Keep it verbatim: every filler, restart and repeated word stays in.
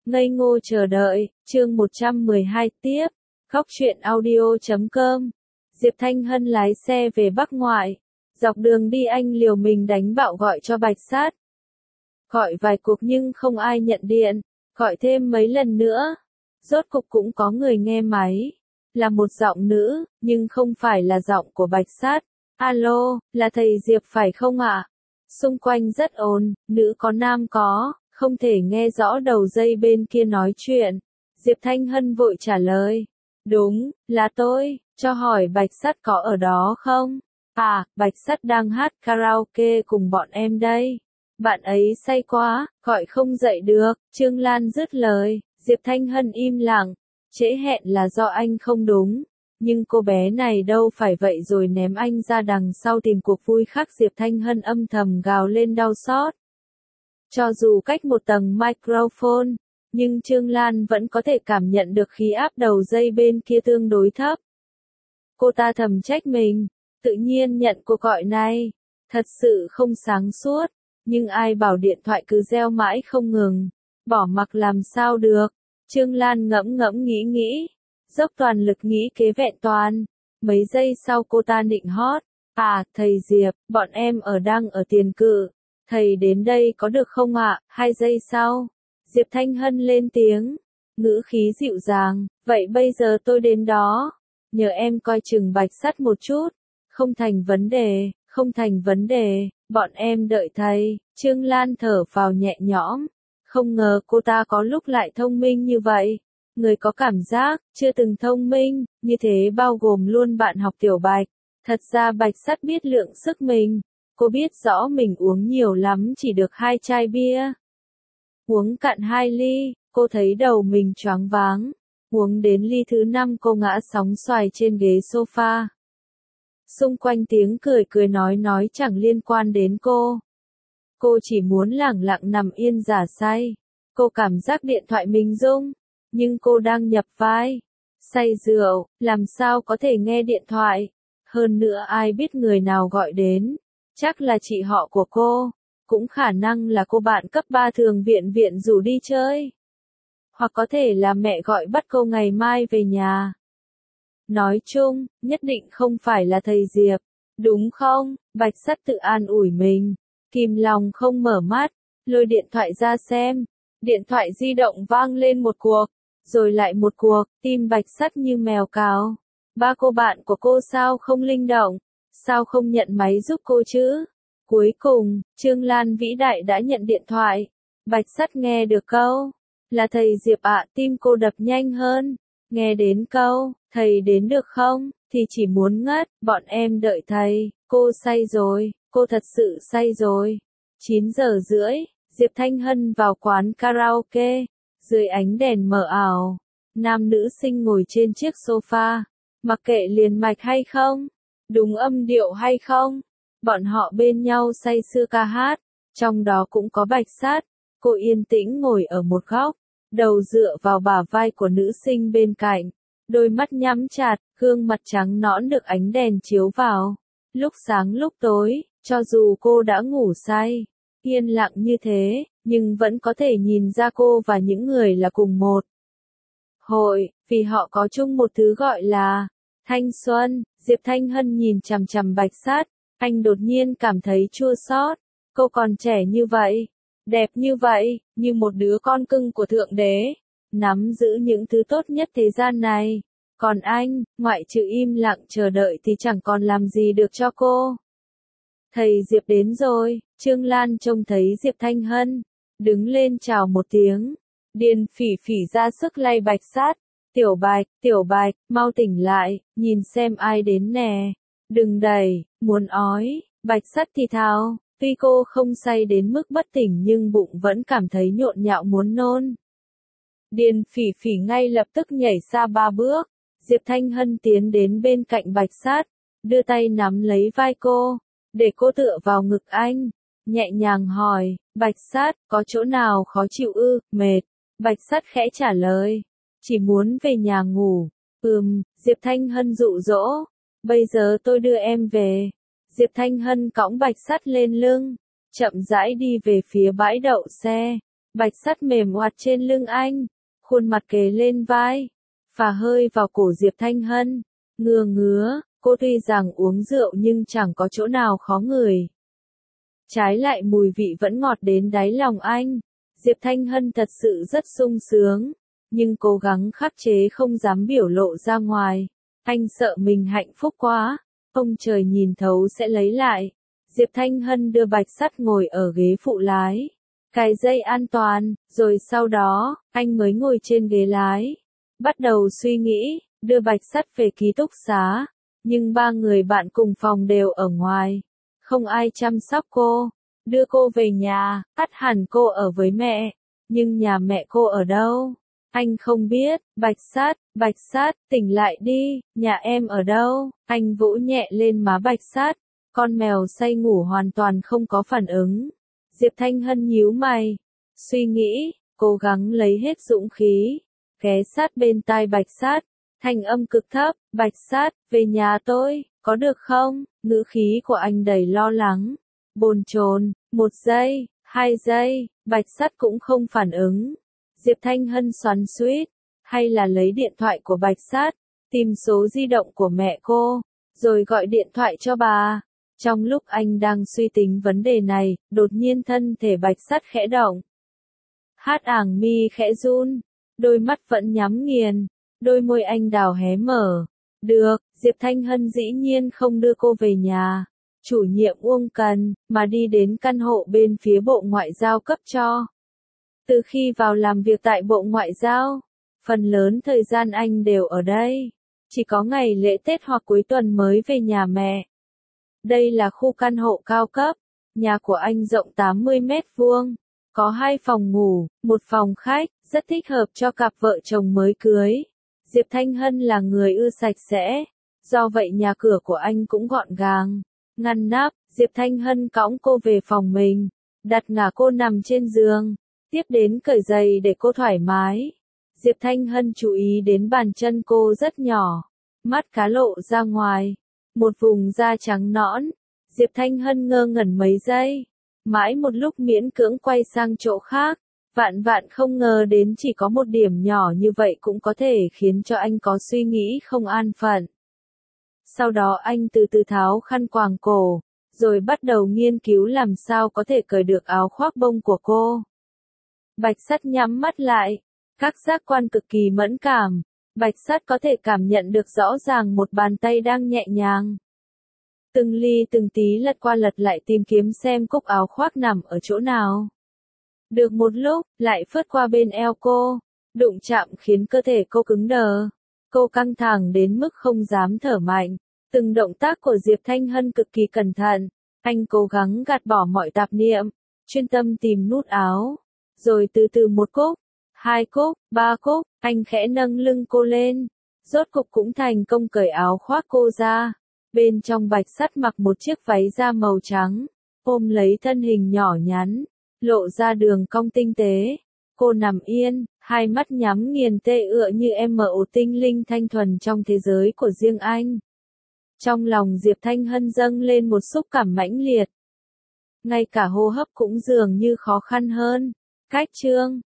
Ngây ngô chờ đợi, chương một trăm mười hai tiếp, Góc truyện audio chấm com. Diệp Thanh Hân lái xe về Bắc Ngoại. Dọc đường đi anh liều mình đánh bạo gọi cho Bạch Sát. Gọi vài cuộc nhưng không ai nhận điện, gọi thêm mấy lần nữa. Rốt cục cũng có người nghe máy. Là một giọng nữ, nhưng không phải là giọng của Bạch Sát. Alo, là thầy Diệp phải không ạ? Xung quanh rất ồn, nữ có nam có, không thể nghe rõ đầu dây bên kia nói chuyện. Diệp Thanh Hân vội trả lời. Đúng, là tôi, cho hỏi Bạch Sát có ở đó không? À, Bạch Sát đang hát karaoke cùng bọn em đây. Bạn ấy say quá, gọi không dậy được. Trương Lan dứt lời, Diệp Thanh Hân im lặng. Trễ hẹn là do anh không đúng. Nhưng cô bé này đâu phải vậy rồi ném anh ra đằng sau tìm cuộc vui khác. Diệp Thanh Hân âm thầm gào lên đau xót. Cho dù cách một tầng microphone, nhưng Trương Lan vẫn có thể cảm nhận được khí áp đầu dây bên kia tương đối thấp. Cô ta thầm trách mình, tự nhiên nhận cuộc gọi này, thật sự không sáng suốt, nhưng ai bảo điện thoại cứ reo mãi không ngừng, bỏ mặc làm sao được. Trương Lan ngẫm ngẫm nghĩ nghĩ, dốc toàn lực nghĩ kế vẹn toàn. Mấy giây sau cô ta nịnh hót, à, thầy Diệp, bọn em ở đang ở tiền cự, thầy đến đây có được không ạ? Hai giây sau, Diệp Thanh Hân lên tiếng, ngữ khí dịu dàng, vậy bây giờ tôi đến đó, nhờ em coi chừng Bạch Sát một chút, không thành vấn đề, không thành vấn đề, bọn em đợi thầy. Trương Lan thở phào nhẹ nhõm, không ngờ cô ta có lúc lại thông minh như vậy. Người có cảm giác, chưa từng thông minh, như thế bao gồm luôn bạn học Tiểu Bạch. Thật ra Bạch Sát biết lượng sức mình, cô biết rõ mình uống nhiều lắm chỉ được hai chai bia. Uống cạn hai ly, cô thấy đầu mình choáng váng. Uống đến ly thứ năm cô ngã sóng xoài trên ghế sofa. Xung quanh tiếng cười cười nói nói chẳng liên quan đến cô. Cô chỉ muốn lẳng lặng nằm yên giả say. Cô cảm giác điện thoại mình rung, nhưng cô đang nhập vai. Say rượu, làm sao có thể nghe điện thoại. Hơn nữa ai biết người nào gọi đến. Chắc là chị họ của cô. Cũng khả năng là cô bạn cấp ba thường viện viện rủ đi chơi. Hoặc có thể là mẹ gọi bắt cô ngày mai về nhà. Nói chung, nhất định không phải là thầy Diệp. Đúng không? Bạch Sát tự an ủi mình. Kìm lòng không mở mắt, lôi điện thoại ra xem. Điện thoại di động vang lên một cuộc, rồi lại một cuộc, tim Bạch Sát như mèo cào. Ba cô bạn của cô sao không linh động? Sao không nhận máy giúp cô chứ? Cuối cùng, Trương Lan vĩ đại đã nhận điện thoại. Bạch Sát nghe được câu, là thầy Diệp ạ, tim cô đập nhanh hơn. Nghe đến câu, thầy đến được không, thì chỉ muốn ngất, bọn em đợi thầy, cô say rồi, cô thật sự say rồi. chín giờ rưỡi, Diệp Thanh Hân vào quán karaoke, dưới ánh đèn mờ ảo, nam nữ sinh ngồi trên chiếc sofa, mặc kệ liền mạch hay không, đúng âm điệu hay không. Bọn họ bên nhau say sưa ca hát, trong đó cũng có Bạch Sát. Cô yên tĩnh ngồi ở một góc, đầu dựa vào bả vai của nữ sinh bên cạnh, đôi mắt nhắm chặt, gương mặt trắng nõn được ánh đèn chiếu vào. Lúc sáng lúc tối, cho dù cô đã ngủ say, yên lặng như thế, nhưng vẫn có thể nhìn ra cô và những người là cùng một hội, vì họ có chung một thứ gọi là thanh xuân. Diệp Thanh Hân nhìn chằm chằm Bạch Sát. Anh đột nhiên cảm thấy chua xót. Cô còn trẻ như vậy, đẹp như vậy, như một đứa con cưng của Thượng Đế, nắm giữ những thứ tốt nhất thế gian này. Còn anh, ngoại trừ im lặng chờ đợi thì chẳng còn làm gì được cho cô. Thầy Diệp đến rồi. Trương Lan trông thấy Diệp Thanh Hân, đứng lên chào một tiếng. Điền Phỉ Phỉ ra sức lay Bạch Sát. Tiểu Bạch, Tiểu Bạch, mau tỉnh lại, nhìn xem ai đến nè. Đừng đẩy, muốn ói. Bạch Sát thì thào, tuy cô không say đến mức bất tỉnh nhưng bụng vẫn cảm thấy nhộn nhạo muốn nôn. Điền Phỉ Phỉ ngay lập tức nhảy ra ba bước. Diệp Thanh Hân tiến đến bên cạnh Bạch Sát, đưa tay nắm lấy vai cô, để cô tựa vào ngực anh, nhẹ nhàng hỏi, Bạch Sát, có chỗ nào khó chịu ư, mệt? Bạch Sát khẽ trả lời, chỉ muốn về nhà ngủ. Ừm, Diệp Thanh Hân dụ dỗ, bây giờ tôi đưa em về. Diệp Thanh Hân cõng Bạch Sát lên lưng, chậm rãi đi về phía bãi đậu xe. Bạch Sắt mềm oặt trên lưng anh, khuôn mặt kề lên vai, phả hơi vào cổ Diệp Thanh Hân, ngừa ngứa, cô tuy rằng uống rượu nhưng chẳng có chỗ nào khó ngửi. Trái lại mùi vị vẫn ngọt đến đáy lòng anh. Diệp Thanh Hân thật sự rất sung sướng, nhưng cố gắng khắc chế không dám biểu lộ ra ngoài. Anh sợ mình hạnh phúc quá, ông trời nhìn thấu sẽ lấy lại. Diệp Thanh Hân đưa Bạch Sắt ngồi ở ghế phụ lái, cài dây an toàn, rồi sau đó, anh mới ngồi trên ghế lái. Bắt đầu suy nghĩ, đưa Bạch Sắt về ký túc xá, nhưng ba người bạn cùng phòng đều ở ngoài. Không ai chăm sóc cô, đưa cô về nhà, ắt hẳn cô ở với mẹ, nhưng nhà mẹ cô ở đâu? Anh không biết. Bạch Sắt, Bạch Sắt, tỉnh lại đi, nhà em ở đâu? Anh vỗ nhẹ lên má Bạch Sắt, con mèo say ngủ hoàn toàn không có phản ứng. Diệp Thanh Hân nhíu mày, suy nghĩ, cố gắng lấy hết dũng khí, ghé sát bên tai Bạch Sắt, thanh âm cực thấp, Bạch Sắt, về nhà tôi, có được không? Ngữ khí của anh đầy lo lắng, bồn chồn. Một giây, hai giây, Bạch Sắt cũng không phản ứng. Diệp Thanh Hân xoắn xuýt, hay là lấy điện thoại của Bạch Sắt, tìm số di động của mẹ cô, rồi gọi điện thoại cho bà. Trong lúc anh đang suy tính vấn đề này, đột nhiên thân thể Bạch Sắt khẽ động. Hát ảng mi khẽ run, đôi mắt vẫn nhắm nghiền, đôi môi anh đào hé mở. Được, Diệp Thanh Hân dĩ nhiên không đưa cô về nhà, chủ nhiệm Uông Cần, mà đi đến căn hộ bên phía Bộ Ngoại giao cấp cho. Từ khi vào làm việc tại Bộ Ngoại giao, phần lớn thời gian anh đều ở đây, chỉ có ngày lễ Tết hoặc cuối tuần mới về nhà mẹ. Đây là khu căn hộ cao cấp, nhà của anh rộng tám mươi mét vuông, có hai phòng ngủ, một phòng khách, rất thích hợp cho cặp vợ chồng mới cưới. Diệp Thanh Hân là người ưa sạch sẽ, do vậy nhà cửa của anh cũng gọn gàng, ngăn nắp. Diệp Thanh Hân cõng cô về phòng mình, đặt ngả cô nằm trên giường, tiếp đến cởi giày để cô thoải mái. Diệp Thanh Hân chú ý đến bàn chân cô rất nhỏ, mắt cá lộ ra ngoài, một vùng da trắng nõn. Diệp Thanh Hân ngơ ngẩn mấy giây, mãi một lúc miễn cưỡng quay sang chỗ khác. Vạn vạn không ngờ đến chỉ có một điểm nhỏ như vậy cũng có thể khiến cho anh có suy nghĩ không an phận. Sau đó anh từ từ tháo khăn quàng cổ, rồi bắt đầu nghiên cứu làm sao có thể cởi được áo khoác bông của cô. Bạch Sắt nhắm mắt lại, các giác quan cực kỳ mẫn cảm. Bạch Sắt có thể cảm nhận được rõ ràng một bàn tay đang nhẹ nhàng, từng ly từng tí lật qua lật lại tìm kiếm xem cúc áo khoác nằm ở chỗ nào. Được một lúc, lại phớt qua bên eo cô, đụng chạm khiến cơ thể cô cứng đờ. Cô căng thẳng đến mức không dám thở mạnh. Từng động tác của Diệp Thanh Hân cực kỳ cẩn thận. Anh cố gắng gạt bỏ mọi tạp niệm, chuyên tâm tìm nút áo. Rồi từ từ một cúc, hai cúc, ba cúc, anh khẽ nâng lưng cô lên. Rốt cục cũng thành công cởi áo khoác cô ra. Bên trong Bạch Sắt mặc một chiếc váy da màu trắng, ôm lấy thân hình nhỏ nhắn, lộ ra đường cong tinh tế. Cô nằm yên, hai mắt nhắm nghiền tê ựa như em mộ tinh linh thanh thuần trong thế giới của riêng anh. Trong lòng Diệp Thanh Hân dâng lên một xúc cảm mãnh liệt. Ngay cả hô hấp cũng dường như khó khăn hơn. Cách chương